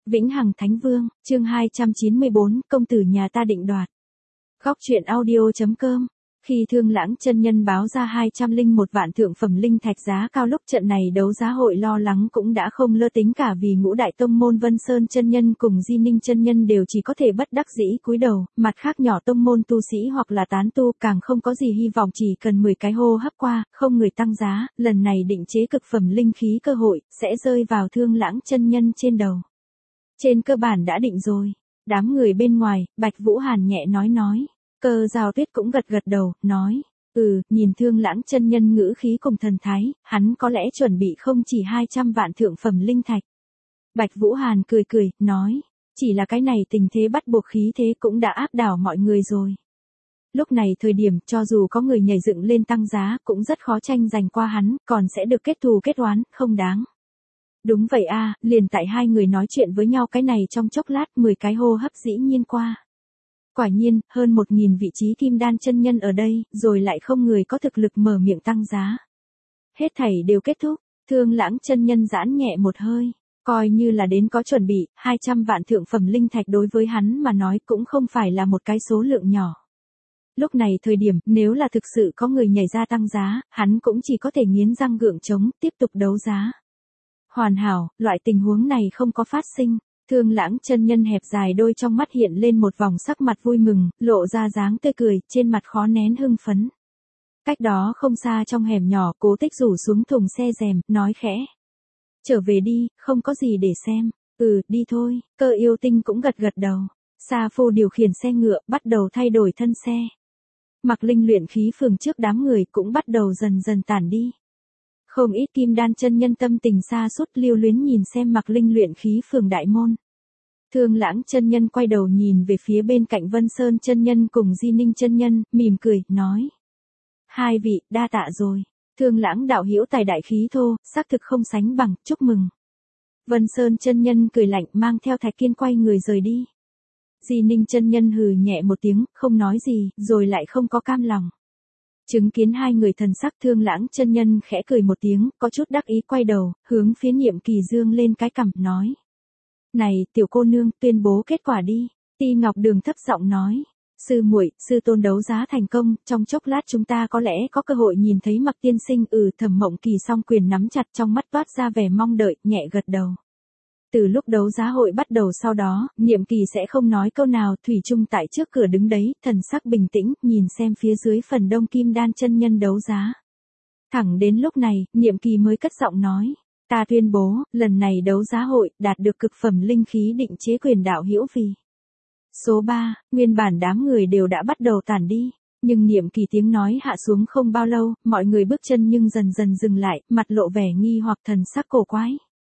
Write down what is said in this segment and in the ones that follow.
Vĩnh Hằng Thánh Vương, chương 294, công tử nhà ta định đoạt. Góc truyện audio.com. Khi Thương Lãng chân nhân báo ra 201 vạn thượng phẩm linh thạch giá cao, lúc trận này đấu giá hội lo lắng cũng đã không lơ tính cả, vì ngũ đại tông môn Vân Sơn chân nhân cùng Di Ninh chân nhân đều chỉ có thể bất đắc dĩ cúi đầu, mặt khác nhỏ tông môn tu sĩ hoặc là tán tu càng không có gì hy vọng, chỉ cần 10 cái hô hấp qua, không người tăng giá, lần này định chế cực phẩm linh khí cơ hội sẽ rơi vào Thương Lãng chân nhân trên đầu. Trên cơ bản đã định rồi. Đám người bên ngoài, Bạch Vũ Hàn nhẹ nói. Cơ Giao Tuyết cũng gật đầu, nói. Nhìn Thương Lãng chân nhân ngữ khí cùng thần thái, hắn có lẽ chuẩn bị không chỉ 200 vạn thượng phẩm linh thạch. Bạch Vũ Hàn cười, nói. Chỉ là cái này tình thế bắt buộc khí thế cũng đã áp đảo mọi người rồi. Lúc này thời điểm, cho dù có người nhảy dựng lên tăng giá, cũng rất khó tranh giành qua hắn, còn sẽ được kết thù kết oán, không đáng. Đúng vậy a, liền tại hai người nói chuyện với nhau cái này trong chốc lát, 10 cái hô hấp dĩ nhiên qua. Quả nhiên, hơn 1000 vị trí kim đan chân nhân ở đây, rồi lại không người có thực lực mở miệng tăng giá. Hết thảy đều kết thúc, Thương Lãng chân nhân giãn nhẹ một hơi, coi như là đến có chuẩn bị, 200 vạn thượng phẩm linh thạch đối với hắn mà nói cũng không phải là một cái số lượng nhỏ. Lúc này thời điểm, nếu là thực sự có người nhảy ra tăng giá, hắn cũng chỉ có thể nghiến răng gượng chống, tiếp tục đấu giá. Hoàn hảo, loại tình huống này không có phát sinh. Thương Lãng chân nhân hẹp dài đôi trong mắt hiện lên một vòng sắc mặt vui mừng, lộ ra dáng tươi cười, trên mặt khó nén hưng phấn. Cách đó không xa trong hẻm nhỏ, Cố Tích rủ xuống thùng xe rèm, nói khẽ. Trở về đi, không có gì để xem. Đi thôi. Cơ Yêu Tinh cũng gật đầu. Sa Phu điều khiển xe ngựa, bắt đầu thay đổi thân xe. Mặc Linh luyện khí phường trước đám người cũng bắt đầu dần tản đi. Không ít kim đan chân nhân tâm tình xa sút lưu luyến nhìn xem Mặc Linh luyện khí phường đại môn. Thương Lãng chân nhân quay đầu nhìn về phía bên cạnh Vân Sơn chân nhân cùng Di Ninh chân nhân, mỉm cười, nói. Hai vị, đa tạ rồi. Thương Lãng đạo hữu tài đại khí thô, xác thực không sánh bằng, chúc mừng. Vân Sơn chân nhân cười lạnh mang theo Thạch Kiên quay người rời đi. Di Ninh chân nhân hừ nhẹ một tiếng, không nói gì, rồi lại không có cam lòng. Chứng kiến hai người thần sắc, Thương Lãng chân nhân khẽ cười một tiếng, có chút đắc ý quay đầu, hướng phía Niệm Kỳ dương lên cái cằm, nói. Này, tiểu cô nương, tuyên bố kết quả đi. Ti Ngọc Đường thấp giọng nói. Sư muội, sư tôn đấu giá thành công, trong chốc lát chúng ta có lẽ có cơ hội nhìn thấy Mặc tiên sinh. Thẩm Mộng Kỳ song quyền nắm chặt, trong mắt toát ra vẻ mong đợi, nhẹ gật đầu. Từ lúc đấu giá hội bắt đầu sau đó, Niệm Kỳ sẽ không nói câu nào, thủy chung tại trước cửa đứng đấy, thần sắc bình tĩnh, nhìn xem phía dưới phần đông kim đan chân nhân đấu giá. Thẳng đến lúc này, Niệm Kỳ mới cất giọng nói, ta tuyên bố, lần này đấu giá hội, đạt được cực phẩm linh khí định chế quyền đạo hữu vì. Số 3, nguyên bản đám người đều đã bắt đầu tản đi, nhưng Niệm Kỳ tiếng nói hạ xuống không bao lâu, mọi người bước chân nhưng dần dừng lại, mặt lộ vẻ nghi hoặc thần sắc cổ quái.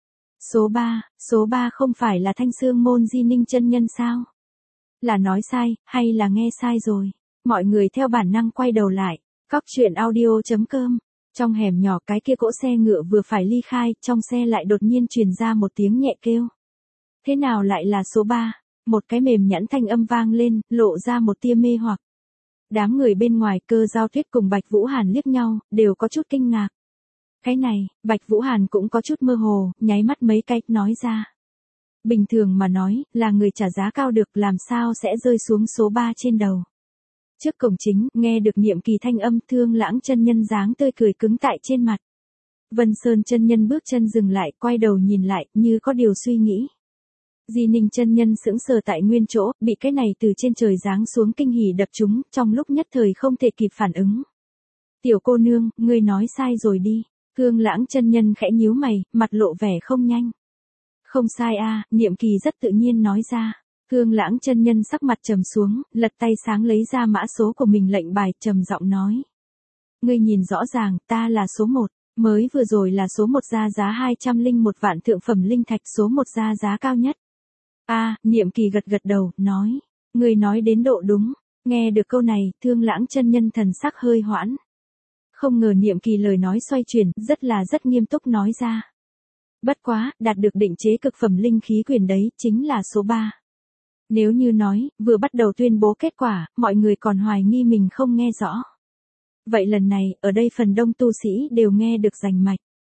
Số 3 không phải là Thanh Xương môn Di Ninh chân nhân sao? Là nói sai, hay là nghe sai rồi? Mọi người theo bản năng quay đầu lại. Góc truyện audio.com. Trong hẻm nhỏ, cái kia cỗ xe ngựa vừa phải ly khai, trong xe lại đột nhiên truyền ra một tiếng nhẹ kêu. Thế nào lại là số 3? Một cái mềm nhẵn thanh âm vang lên, lộ ra một tia mê hoặc. Đám người bên ngoài, Cơ Giao Tuyết cùng Bạch Vũ Hàn liếc nhau, đều có chút kinh ngạc. Cái này, Bạch Vũ Hàn cũng có chút mơ hồ, nháy mắt mấy cái, nói ra. Bình thường mà nói, là người trả giá cao được, làm sao sẽ rơi xuống số 3 trên đầu. Trước cổng chính, nghe được Niệm Kỳ thanh âm, Thương Lãng chân nhân dáng tươi cười cứng tại trên mặt. Vân Sơn chân nhân bước chân dừng lại, quay đầu nhìn lại, như có điều suy nghĩ. Di Ninh chân nhân sững sờ tại nguyên chỗ, bị cái này từ trên trời giáng xuống kinh hỉ đập trúng, trong lúc nhất thời không thể kịp phản ứng. Tiểu cô nương, ngươi nói sai rồi đi. Thương Lãng chân nhân khẽ nhíu mày, mặt lộ vẻ không nhanh. Không sai a, Niệm Kỳ rất tự nhiên nói ra. Thương Lãng chân nhân sắc mặt trầm xuống, lật tay sáng lấy ra mã số của mình lệnh bài, trầm giọng nói. Ngươi nhìn rõ ràng, ta là số 1, mới vừa rồi là số 1 ra giá 201 vạn thượng phẩm linh thạch, số 1 ra giá cao nhất. Niệm Kỳ gật đầu, nói. Ngươi nói đến độ đúng. Nghe được câu này, Thương Lãng chân nhân thần sắc hơi hoãn. Không ngờ Niệm Kỳ lời nói xoay chuyển, rất nghiêm túc nói ra. Bất quá, đạt được định chế cực phẩm linh khí quyền đấy, chính là số 3. Nếu như nói, vừa bắt đầu tuyên bố kết quả, mọi người còn hoài nghi mình không nghe rõ. Vậy lần này, ở đây phần đông tu sĩ đều nghe được rành mạch.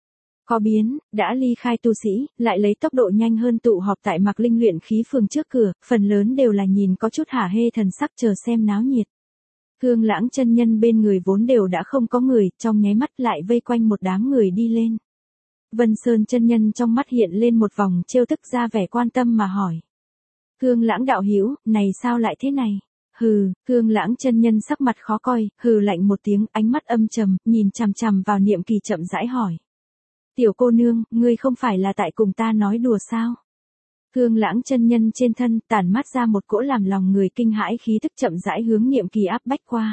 Có biến, đã ly khai tu sĩ, lại lấy tốc độ nhanh hơn tụ họp tại Mạc Linh luyện khí phường trước cửa, phần lớn đều là nhìn có chút hả hê thần sắc chờ xem náo nhiệt. Thương Lãng chân nhân bên người vốn đều đã không có người, trong nháy mắt lại vây quanh một đám người đi lên. Vân Sơn chân nhân trong mắt hiện lên một vòng trêu tức ra vẻ quan tâm mà hỏi. Thương Lãng đạo hữu, này sao lại thế này? Hừ, Thương Lãng chân nhân sắc mặt khó coi, hừ lạnh một tiếng, ánh mắt âm trầm, nhìn chằm chằm vào Niệm Kỳ chậm rãi hỏi. Tiểu cô nương, ngươi không phải là tại cùng ta nói đùa sao? Thương Lãng chân nhân trên thân tản mát ra một cỗ làm lòng người kinh hãi khí tức chậm rãi hướng Niệm Kỳ áp bách qua.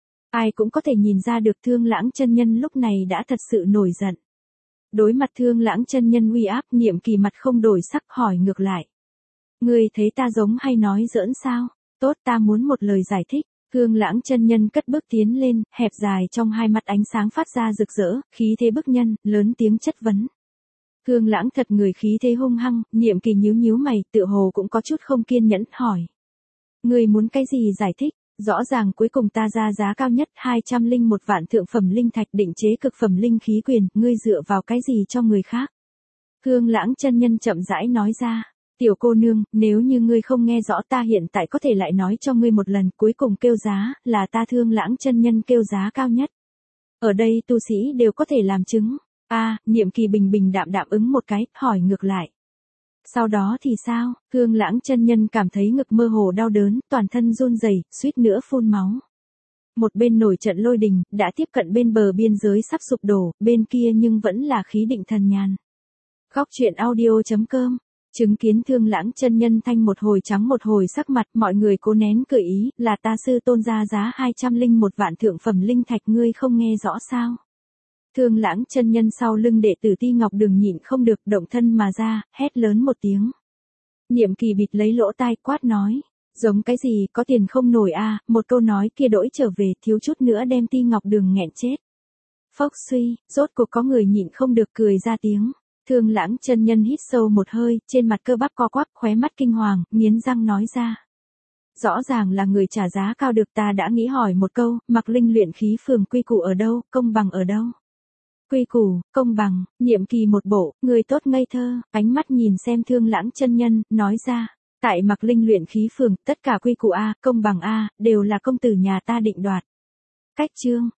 Ai cũng có thể nhìn ra được Thương Lãng chân nhân lúc này đã thật sự nổi giận. Đối mặt Thương Lãng chân nhân uy áp, Niệm Kỳ mặt không đổi sắc hỏi ngược lại. Ngươi thấy ta giống hay nói giỡn sao? Tốt, ta muốn một lời giải thích. Thương Lãng chân nhân cất bước tiến lên, hẹp dài trong hai mắt ánh sáng phát ra rực rỡ, khí thế bức nhân, lớn tiếng chất vấn. Thương Lãng thật người khí thế hung hăng, Niệm Kỳ nhíu nhíu mày, tựa hồ cũng có chút không kiên nhẫn, hỏi. Ngươi muốn cái gì giải thích? Rõ ràng cuối cùng ta ra giá cao nhất 201 vạn thượng phẩm linh thạch định chế cực phẩm linh khí quyền, ngươi dựa vào cái gì cho người khác? Thương Lãng chân nhân chậm rãi nói ra. Tiểu cô nương, nếu như ngươi không nghe rõ ta hiện tại có thể lại nói cho ngươi một lần, cuối cùng kêu giá, là ta Thương Lãng chân nhân kêu giá cao nhất. Ở đây tu sĩ đều có thể làm chứng. Niệm Kỳ bình bình đạm đạm ứng một cái, hỏi ngược lại. Sau đó thì sao? Thương Lãng chân nhân cảm thấy ngực mơ hồ đau đớn, toàn thân run rẩy, suýt nữa phun máu. Một bên nổi trận lôi đình, đã tiếp cận bên bờ biên giới sắp sụp đổ, bên kia nhưng vẫn là khí định thần nhàn. Góc truyện audio.com. Chứng kiến Thương Lãng chân nhân thanh một hồi trắng một hồi sắc mặt, mọi người cố nén cười ý, là ta sư tôn ra giá 201 vạn thượng phẩm linh thạch, ngươi không nghe rõ sao? Thương Lãng chân nhân sau lưng đệ tử Ti Ngọc Đường nhịn không được, động thân mà ra, hét lớn một tiếng. Niệm Kỳ bịt lấy lỗ tai quát nói, giống cái gì, có tiền không nổi một câu nói kia đổi trở về, thiếu chút nữa đem Ti Ngọc Đường nghẹn chết. Phốc suy, rốt cuộc có người nhịn không được cười ra tiếng. Thương Lãng chân nhân hít sâu một hơi, trên mặt cơ bắp co quắp, khóe mắt kinh hoàng, nghiến răng nói ra. Rõ ràng là người trả giá cao được, ta đã nghĩ hỏi một câu, Mạc Linh luyện khí phường quy củ ở đâu, công bằng ở đâu? Quy củ, công bằng, Niệm Kỳ một bộ, người tốt ngây thơ, ánh mắt nhìn xem Thương Lãng chân nhân, nói ra. Tại Mạc Linh luyện khí phường, tất cả quy củ công bằng đều là công tử nhà ta định đoạt. Cách chương.